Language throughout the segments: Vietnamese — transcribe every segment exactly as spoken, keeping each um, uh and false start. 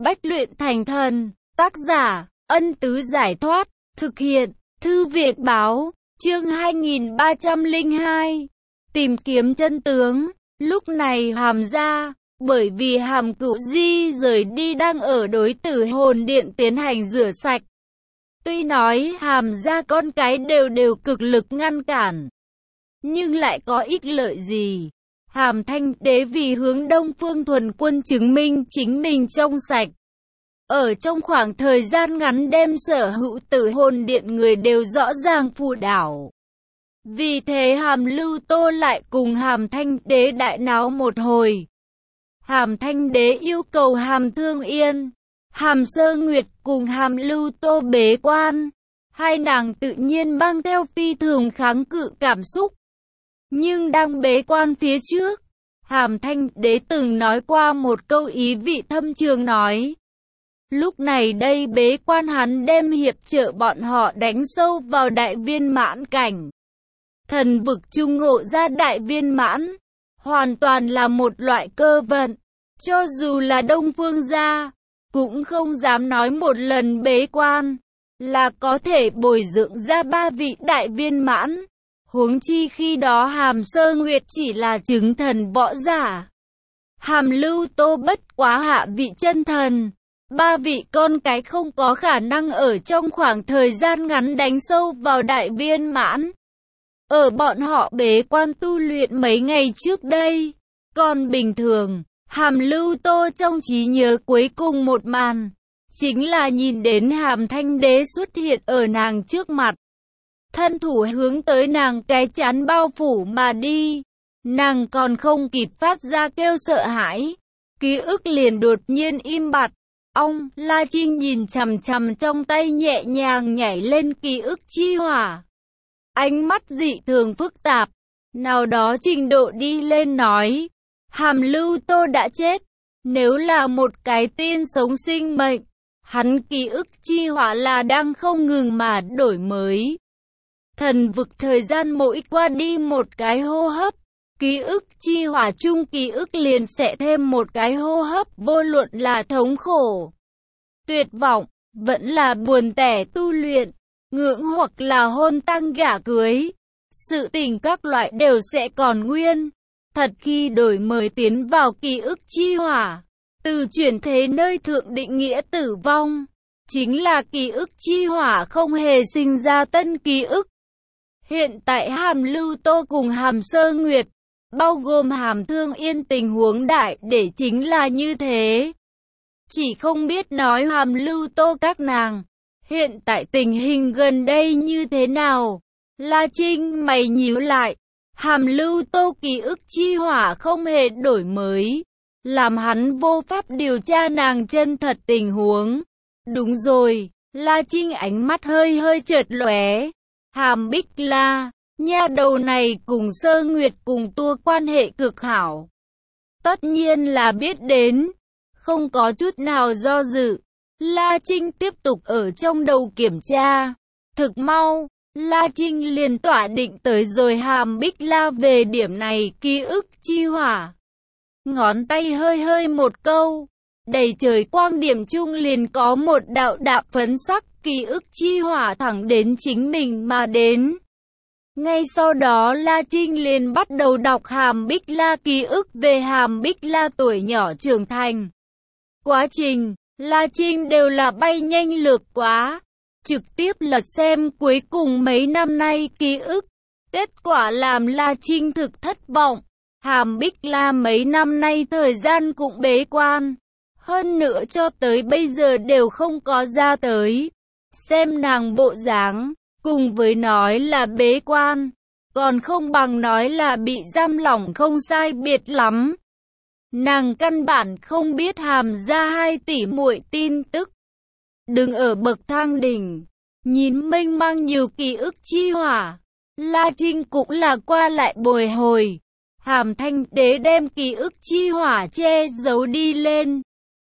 Bách luyện thành thần. Tác giả, Ân Tứ Giải Thoát. Thực hiện, Thư Việt Báo. Chương hai nghìn ba trăm lẻ hai. Tìm kiếm chân tướng. Lúc này Hàm gia, bởi vì Hàm Cửu Di rời đi đang ở đối tử hồn điện tiến hành rửa sạch. Tuy nói Hàm gia con cái đều đều cực lực ngăn cản, nhưng lại có ích lợi gì? Hàm Thanh Đế vì hướng Đông Phương Thuần Quân chứng minh chính mình trong sạch. Ở trong khoảng thời gian ngắn đem sở hữu tử hồn điện người đều rõ ràng phù đảo. Vì thế Hàm Lưu Tô lại cùng Hàm Thanh Đế đại náo một hồi. Hàm Thanh Đế yêu cầu Hàm Thương Yên, Hàm Sơ Nguyệt cùng Hàm Lưu Tô bế quan. Hai nàng tự nhiên mang theo phi thường kháng cự cảm xúc. Nhưng đang bế quan phía trước, Hàm Thanh Đế từng nói qua một câu ý vị thâm trường nói. Lúc này đây bế quan hắn đem hiệp trợ bọn họ đánh sâu vào đại viên mãn cảnh. Thần vực trung ngộ ra đại viên mãn, hoàn toàn là một loại cơ vận. Cho dù là Đông Phương gia, cũng không dám nói một lần bế quan là có thể bồi dưỡng ra ba vị đại viên mãn. Huống chi khi đó Hàm Sơ Nguyệt chỉ là chứng thần võ giả. Hàm Lưu Tô bất quá hạ vị chân thần. Ba vị con cái không có khả năng ở trong khoảng thời gian ngắn đánh sâu vào đại viên mãn. Ở bọn họ bế quan tu luyện mấy ngày trước đây, còn bình thường, Hàm Lưu Tô trong trí nhớ cuối cùng một màn, chính là nhìn đến Hàm Thanh Đế xuất hiện ở nàng trước mặt. Thân thủ hướng tới nàng cái chán bao phủ mà đi, nàng còn không kịp phát ra kêu sợ hãi, ký ức liền đột nhiên im bặt. Ông, La Trinh nhìn chằm chằm trong tay nhẹ nhàng nhảy lên ký ức chi hỏa. Ánh mắt dị thường phức tạp, nào đó trình độ đi lên nói. Hàm Lưu Tô đã chết, nếu là một cái tiên sống sinh mệnh, hắn ký ức chi hỏa là đang không ngừng mà đổi mới. Thần vực thời gian mỗi qua đi một cái hô hấp, ký ức chi hỏa chung ký ức liền sẽ thêm một cái hô hấp, vô luận là thống khổ, tuyệt vọng, vẫn là buồn tẻ tu luyện, ngưỡng hoặc là hôn tăng gả cưới. Sự tình các loại đều sẽ còn nguyên. Thật khi đổi mới tiến vào ký ức chi hỏa, từ chuyển thế nơi thượng định nghĩa tử vong, chính là ký ức chi hỏa không hề sinh ra tân ký ức. Hiện tại Hàm Lưu Tô cùng Hàm Sơ Nguyệt, bao gồm Hàm Thương Yên tình huống đại để chính là như thế. Chỉ không biết nói Hàm Lưu Tô các nàng, hiện tại tình hình gần đây như thế nào? La Trinh mày nhíu lại, Hàm Lưu Tô ký ức chi hỏa không hề đổi mới, làm hắn vô pháp điều tra nàng chân thật tình huống. Đúng rồi, La Trinh ánh mắt hơi hơi chợt lóe. Hàm Bích La, nha đầu này cùng Sơ Nguyệt cùng tua quan hệ cực hảo. Tất nhiên là biết đến, không có chút nào do dự. La Trinh tiếp tục ở trong đầu kiểm tra. Thực mau, La Trinh liền tỏa định tới rồi Hàm Bích La về điểm này ký ức chi hỏa. Ngón tay hơi hơi một câu, đầy trời quang điểm chung liền có một đạo đạo phấn sắc ký ức chi hỏa thẳng đến chính mình mà đến. Ngay sau đó La Trinh liền bắt đầu đọc Hàm Bích La ký ức về Hàm Bích La tuổi nhỏ trưởng thành. Quá trình, La Trinh đều là bay nhanh lược quá, trực tiếp lật xem cuối cùng mấy năm nay ký ức. Kết quả làm La Trinh thực thất vọng. Hàm Bích La mấy năm nay thời gian cũng bế quan, hơn nữa cho tới bây giờ đều không có ra tới. Xem nàng bộ dáng, cùng với nói là bế quan, còn không bằng nói là bị giam lỏng không sai biệt lắm. Nàng căn bản không biết Hàm gia hai tỷ muội tin tức. Đứng ở bậc thang đỉnh, nhìn mênh mang nhiều ký ức chi hỏa, La Trinh cũng là qua lại bồi hồi. Hàm Thanh Đế đem ký ức chi hỏa che giấu đi lên,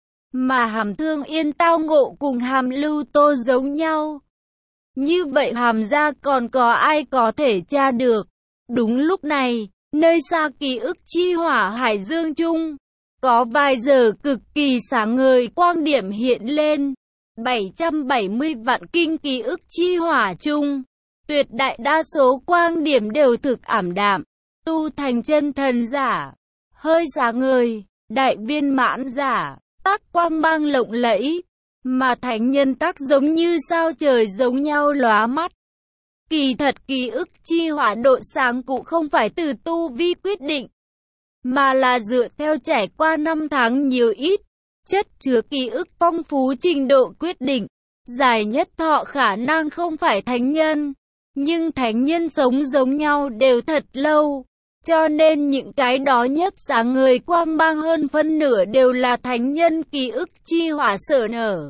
mà Hàm Thương Yên tao ngộ cùng Hàm Lưu Tô giống nhau. Như vậy Hàm gia còn có ai có thể tra được? Đúng lúc này, nơi xa ký ức chi hỏa hải dương chung, có vài giờ cực kỳ sáng ngời quang điểm hiện lên. bảy trăm bảy mươi vạn kinh ký ức chi hỏa chung, tuyệt đại đa số quang điểm đều thực ảm đạm, tu thành chân thần giả, hơi sáng ngời, đại viên mãn giả, tác quang mang lộng lẫy, mà thánh nhân tác giống như sao trời giống nhau lóa mắt. Kỳ thật ký ức chi hỏa độ sáng cũng không phải từ tu vi quyết định, mà là dựa theo trải qua năm tháng nhiều ít, chất chứa ký ức phong phú trình độ quyết định. Dài nhất thọ khả năng không phải thánh nhân, nhưng thánh nhân sống giống nhau đều thật lâu, cho nên những cái đó nhất sáng ngời quang mang hơn phân nửa đều là thánh nhân ký ức chi hỏa sở nở.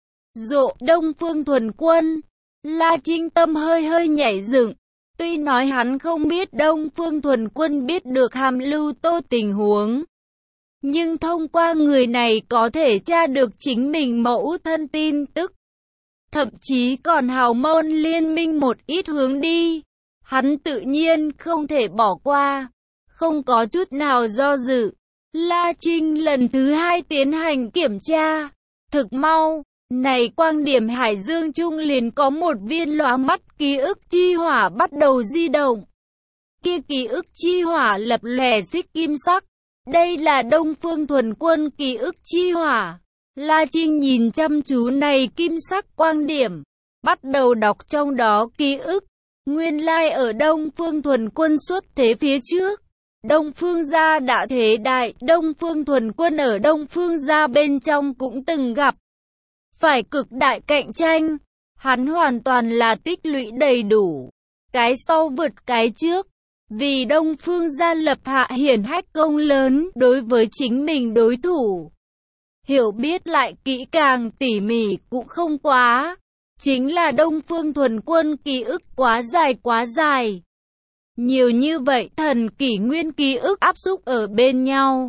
Rộ Đông Phương Thuần Quân, La Trinh tâm hơi hơi nhảy dựng. Tuy nói hắn không biết Đông Phương Thuần Quân biết được Hàm Lưu Tô tình huống, nhưng thông qua người này có thể tra được chính mình mẫu thân tin tức, thậm chí còn hào môn liên minh một ít hướng đi. Hắn tự nhiên không thể bỏ qua, không có chút nào do dự. La Trinh lần thứ hai tiến hành kiểm tra, thực mau. Này quang điểm hải dương trung liền có một viên lóa mắt ký ức chi hỏa bắt đầu di động. Kia ký ức chi hỏa lập lòe xích kim sắc. Đây là Đông Phương Thuần Quân ký ức chi hỏa. La Trinh nhìn chăm chú này kim sắc quang điểm, bắt đầu đọc trong đó ký ức. Nguyên lai ở Đông Phương Thuần Quân xuất thế phía trước, Đông Phương gia đã thế đại, Đông Phương Thuần Quân ở Đông Phương gia bên trong cũng từng gặp phải cực đại cạnh tranh, hắn hoàn toàn là tích lũy đầy đủ, cái sau vượt cái trước, vì Đông Phương gia lập hạ hiển hách công lớn đối với chính mình đối thủ. Hiểu biết lại kỹ càng tỉ mỉ cũng không quá, chính là Đông Phương Thuần Quân ký ức quá dài quá dài. Nhiều như vậy thần kỷ nguyên ký ức áp xúc ở bên nhau.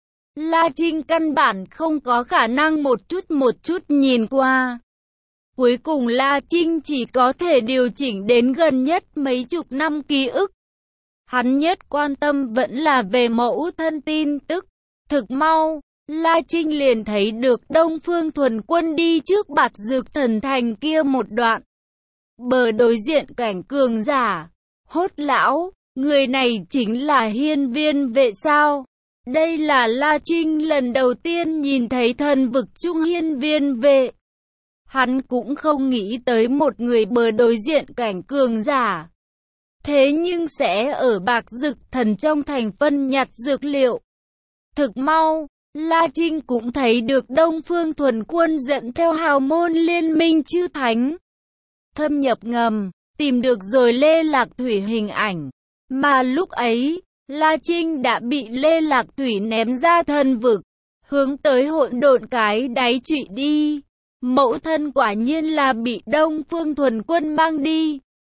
La Trinh căn bản không có khả năng một chút một chút nhìn qua. Cuối cùng La Trinh chỉ có thể điều chỉnh đến gần nhất mấy chục năm ký ức. Hắn nhất quan tâm vẫn là về mẫu thân tin tức. Thực mau, La Trinh liền thấy được Đông Phương Thuần Quân đi trước Bạc Dược Thần Thành kia một đoạn. Bờ đối diện cảnh cường giả, hốt lão, người này chính là hiên viên vệ sao? Đây là La Trinh lần đầu tiên nhìn thấy thần vực trung hiên viên vệ. Hắn cũng không nghĩ tới một người bờ đối diện cảnh cường giả. Thế nhưng sẽ ở Bạc Dực Thần trong thành phân nhặt dược liệu. Thực mau, La Trinh cũng thấy được Đông Phương Thuần Quân dẫn theo hào môn liên minh chư thánh. Thâm nhập ngầm, tìm được rồi Lê Lạc Thủy hình ảnh. Mà lúc ấy, La Trinh đã bị Lê Lạc Thủy ném ra thần vực, hướng tới hỗn độn cái đáy trụy đi. Mẫu thân quả nhiên là bị Đông Phương Thuần Quân mang đi.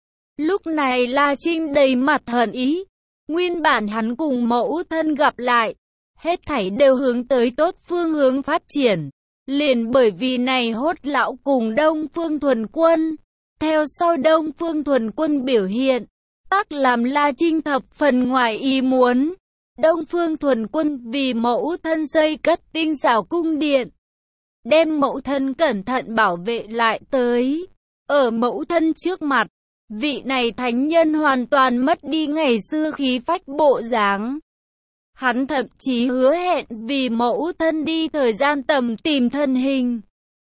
Lúc này La Trinh đầy mặt hận ý. Nguyên bản hắn cùng mẫu thân gặp lại, hết thảy đều hướng tới tốt phương hướng phát triển. Liền bởi vì này hốt lão cùng Đông Phương Thuần Quân. Theo sau Đông Phương Thuần Quân biểu hiện, tác làm La Trinh thập phần ngoài ý muốn. Đông Phương Thuần Quân vì mẫu thân xây cất tinh xảo cung điện, đem mẫu thân cẩn thận bảo vệ lại tới. Ở mẫu thân trước mặt, vị này thánh nhân hoàn toàn mất đi ngày xưa khí phách bộ dáng. Hắn thậm chí hứa hẹn vì mẫu thân đi thời gian tầm tìm thân hình.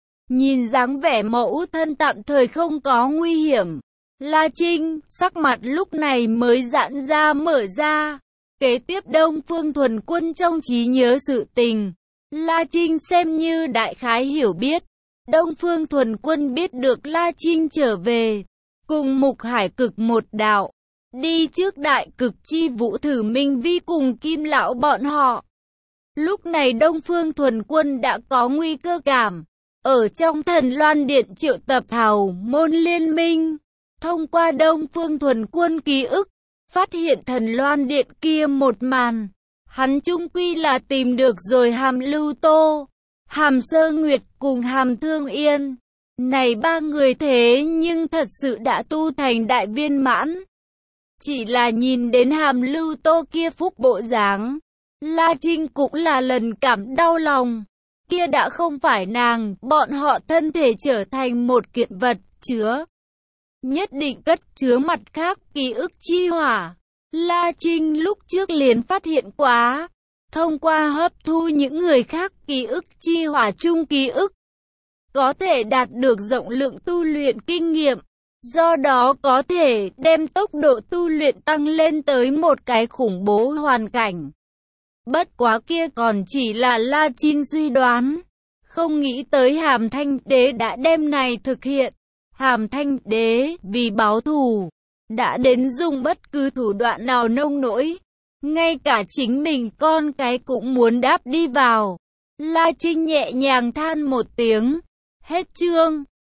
Nhìn dáng vẻ mẫu thân tạm thời không có nguy hiểm, La Trinh, sắc mặt lúc này mới giãn ra mở ra. Kế tiếp Đông Phương Thuần Quân trong trí nhớ sự tình, La Trinh xem như đại khái hiểu biết. Đông Phương Thuần Quân biết được La Trinh trở về, cùng Mục Hải Cực một đạo, đi trước đại cực chi vũ thử Minh Vi cùng Kim Lão bọn họ. Lúc này Đông Phương Thuần Quân đã có nguy cơ cảm, ở trong Thần Loan Điện triệu tập hào môn liên minh. Thông qua Đông Phương Thuần Quân ký ức, phát hiện Thần Loan Điện kia một màn. Hắn chung quy là tìm được rồi Hàm Lưu Tô, Hàm Sơ Nguyệt cùng Hàm Thương Yên. Này ba người thế nhưng thật sự đã tu thành đại viên mãn. Chỉ là nhìn đến Hàm Lưu Tô kia phúc bộ dáng, La Trinh cũng là lần cảm đau lòng. Kia đã không phải nàng, bọn họ thân thể trở thành một kiện vật chứa. Nhất định cất chứa mặt khác ký ức chi hỏa. La Trinh lúc trước liền phát hiện quá. Thông qua hấp thu những người khác ký ức chi hỏa chung ký ức. Có thể đạt được rộng lượng tu luyện kinh nghiệm. Do đó có thể đem tốc độ tu luyện tăng lên tới một cái khủng bố hoàn cảnh. Bất quá kia còn chỉ là La Trinh suy đoán. Không nghĩ tới Hàm Thanh Đế đã đem này thực hiện. Hàm Thanh Đế vì báo thù, đã đến dùng bất cứ thủ đoạn nào nông nỗi. Ngay cả chính mình con cái cũng muốn đáp đi vào. La Trinh nhẹ nhàng than một tiếng. Hết chương.